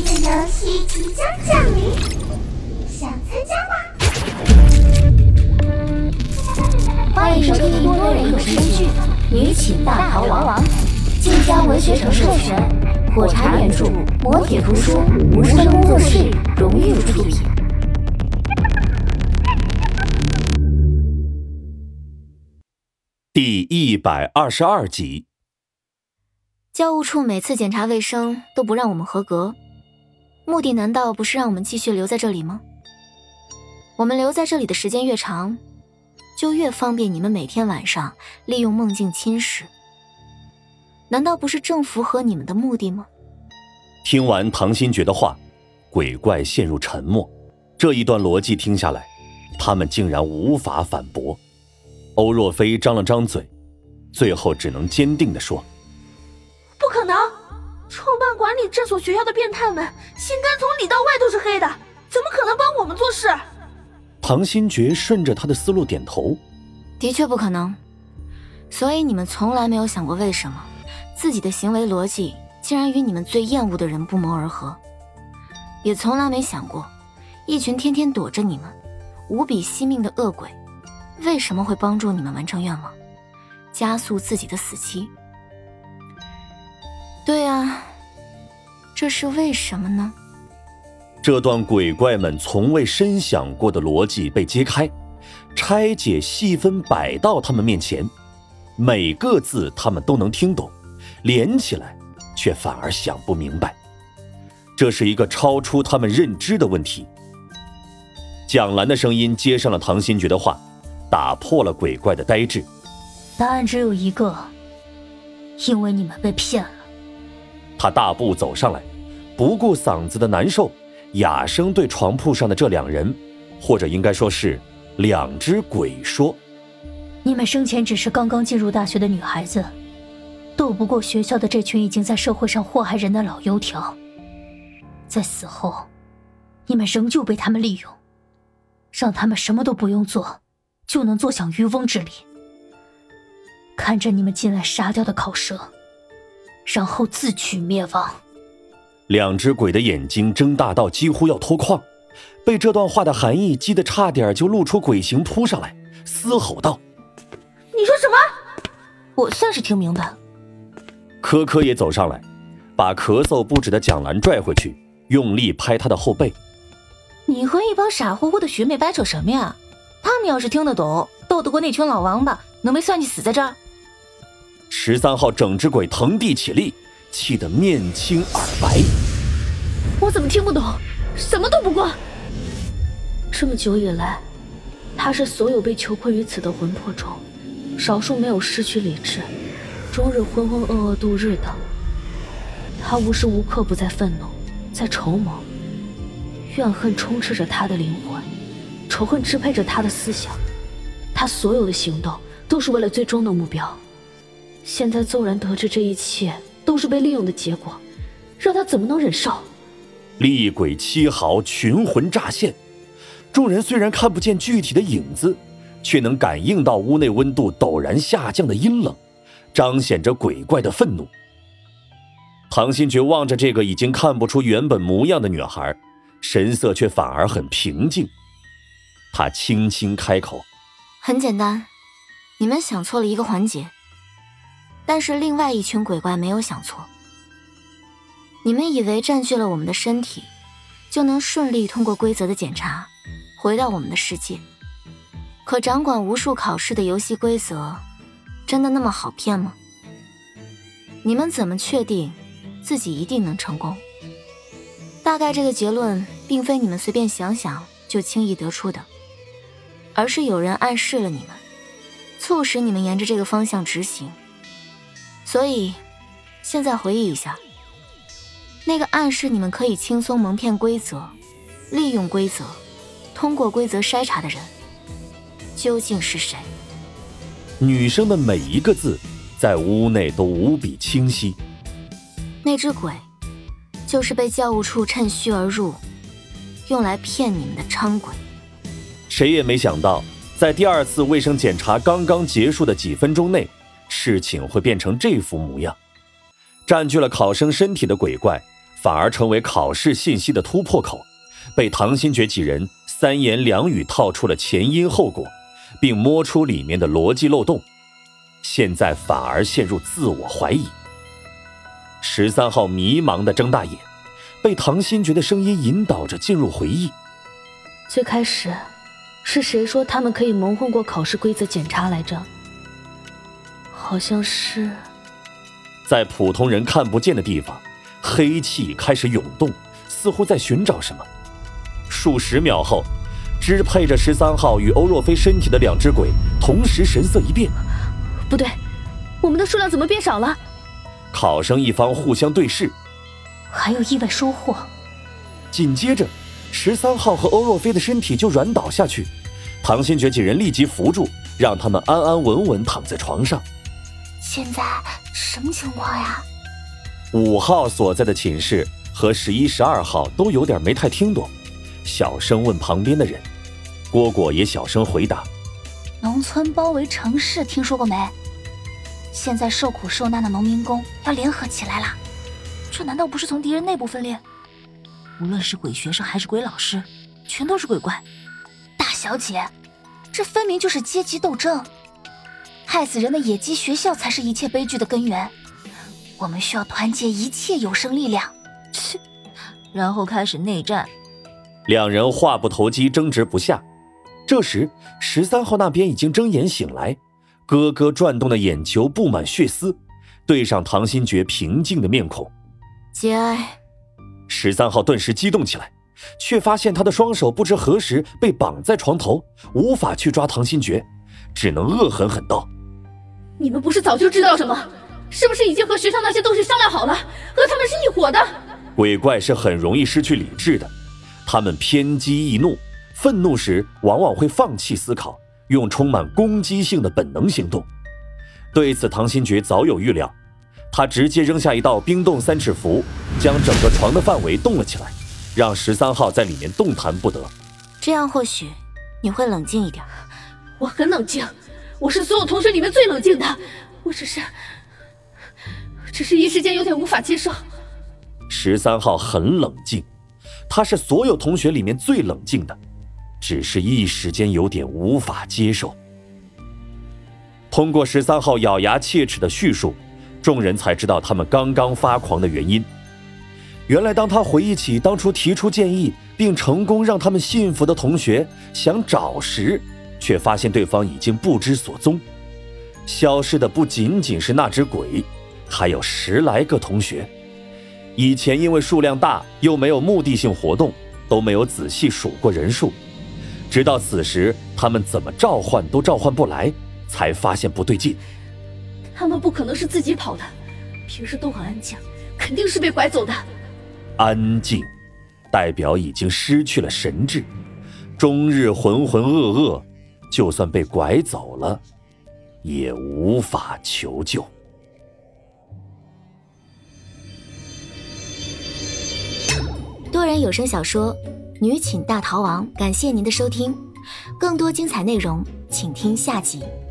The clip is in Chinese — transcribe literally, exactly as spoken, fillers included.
的游戏即将降临，想参加吗？ 欢迎收听多人有声剧《女寝大逃亡》，晋江文学城授权，火柴原著，磨铁图书，无声工作室荣誉出品。 第一百二十二集。 教务处每次检查卫生都不让我们合格，目的难道不是让我们继续留在这里吗？我们留在这里的时间越长，就越方便你们每天晚上利用梦境侵蚀，难道不是正符合你们的目的吗？ 听完唐新觉的话，鬼怪陷入沉默。这一段逻辑听下来，他们竟然无法反驳。欧若飞张了张嘴，最后只能坚定地说： 不可能，创办管理这所学校的变态们心肝从里到外都是黑的，怎么可能帮我们做事？ 唐新觉顺着他的思路点头， 的确不可能。所以你们从来没有想过为什么自己的行为逻辑竟然与你们最厌恶的人不谋而合，也从来没想过一群天天躲着你们无比惜命的恶鬼为什么会帮助你们完成愿望，加速自己的死期。对啊，这是为什么呢？ 这段鬼怪们从未深想过的逻辑被揭开，拆解细分摆到他们面前，每个字他们都能听懂，连起来却反而想不明白。这是一个超出他们认知的问题。蒋兰的声音接上了唐新觉的话，打破了鬼怪的呆滞。 答案只有一个，因为你们被骗了。 他大步走上来，不顾嗓子的难受，哑声对床铺上的这两人，或者应该说是两只鬼说： 你们生前只是刚刚进入大学的女孩子，斗不过学校的这群已经在社会上祸害人的老油条，在死后你们仍旧被他们利用，让他们什么都不用做就能坐享渔翁之利，看着你们进来杀掉的烤蛇，然后自取灭亡。 两只鬼的眼睛睁大到几乎要脱眶，被这段话的含义激得差点就露出鬼形扑上来，嘶吼道： 你说什么？ 我算是听明白了。 科科也走上来，把咳嗽不止的蒋兰拽回去，用力拍他的后背。 你和一帮傻乎乎的学妹掰扯什么呀？他们要是听得懂，斗得过那群老王八，能没算计死在这儿？ 十三号整只鬼腾地起立，气得面青耳白。 我怎么听不懂？什么都不过。 这么久以来，他是所有被囚困于此的魂魄中少数没有失去理智，终日浑浑噩噩度日的。他无时无刻不在愤怒，在筹谋，怨恨充斥着他的灵魂，仇恨支配着他的思想，他所有的行动都是为了最终的目标。现在骤然得知这一切都是被利用的结果，让他怎么能忍受？ 厉鬼七毫群魂乍现，众人虽然看不见具体的影子，却能感应到屋内温度陡然下降的阴冷，彰显着鬼怪的愤怒。唐新觉望着这个已经看不出原本模样的女孩，神色却反而很平静。他轻轻开口： 很简单，你们想错了一个环节，但是另外一群鬼怪没有想错。你们以为占据了我们的身体，就能顺利通过规则的检查，回到我们的世界。可掌管无数考试的游戏规则，真的那么好骗吗？你们怎么确定自己一定能成功？大概这个结论并非你们随便想想就轻易得出的，而是有人暗示了你们，促使你们沿着这个方向执行。所以现在回忆一下，那个暗示你们可以轻松蒙骗规则，利用规则，通过规则筛查的人究竟是谁？ 女生的每一个字在屋内都无比清晰。 那只鬼就是被教务处趁虚而入，用来骗你们的伥鬼。 谁也没想到，在第二次卫生检查刚刚结束的几分钟内，事情会变成这副模样。占据了考生身体的鬼怪反而成为考试信息的突破口，被唐新觉几人三言两语套出了前因后果，并摸出里面的逻辑漏洞，现在反而陷入自我怀疑。十三号迷茫地睁大眼，被唐新觉的声音引导着进入回忆。 最开始是谁说他们可以蒙混过考试规则检查来着？好像是…… 在普通人看不见的地方，黑气开始涌动，似乎在寻找什么。数十秒后，支配着十三号与欧若飞身体的两只鬼同时神色一变。 不对，我们的数量怎么变少了？ 考生一方互相对视， 还有意外收获。 紧接着十三号和欧若飞的身体就软倒下去，唐新觉几人立即扶住，让他们安安稳稳躺在床上。 现在什么情况呀？ 五号所在的寝室和十一、十二号都有点没太听懂，小声问旁边的人。蝈蝈也小声回答： 农村包围城市，听说过没？现在受苦受难的农民工要联合起来了，这难道不是从敌人内部分裂？无论是鬼学生还是鬼老师，全都是鬼怪。大小姐，这分明就是阶级斗争，害死人的野鸡学校才是一切悲剧的根源。我们需要团结一切有生力量，切，然后开始内战。 两人话不投机，争执不下。这时十三号那边已经睁眼醒来，咯咯转动的眼球布满血丝，对上唐新觉平静的面孔。 节哀。 十三号顿时激动起来，却发现他的双手不知何时被绑在床头，无法去抓唐新觉，只能恶狠狠道： 你们不是早就知道什么？是不是已经和学校那些东西商量好了，和他们是一伙的？ 鬼怪是很容易失去理智的，他们偏激易怒，愤怒时往往会放弃思考，用充满攻击性的本能行动。对此唐新觉早有预料，他直接扔下一道冰冻三尺符，将整个床的范围冻了起来，让十三号在里面动弹不得。 这样或许你会冷静一点。 我很冷静，我是所有同学里面最冷静的，我只是只是一时间有点无法接受。 十三号很冷静，他是所有同学里面最冷静的，只是一时间有点无法接受。通过十三号咬牙切齿的叙述，众人才知道他们刚刚发狂的原因。原来当他回忆起当初提出建议并成功让他们信服的同学想找时，却发现对方已经不知所踪。消失的不仅仅是那只鬼，还有十来个同学。以前因为数量大又没有目的性活动，都没有仔细数过人数，直到此时他们怎么召唤都召唤不来，才发现不对劲。 他们不可能是自己跑的，平时都很安静，肯定是被拐走的。 安静代表已经失去了神智，终日浑浑噩噩，就算被拐走了也无法求救。 多人有声小说《女寝大逃亡》，感谢您的收听，更多精彩内容请听下集。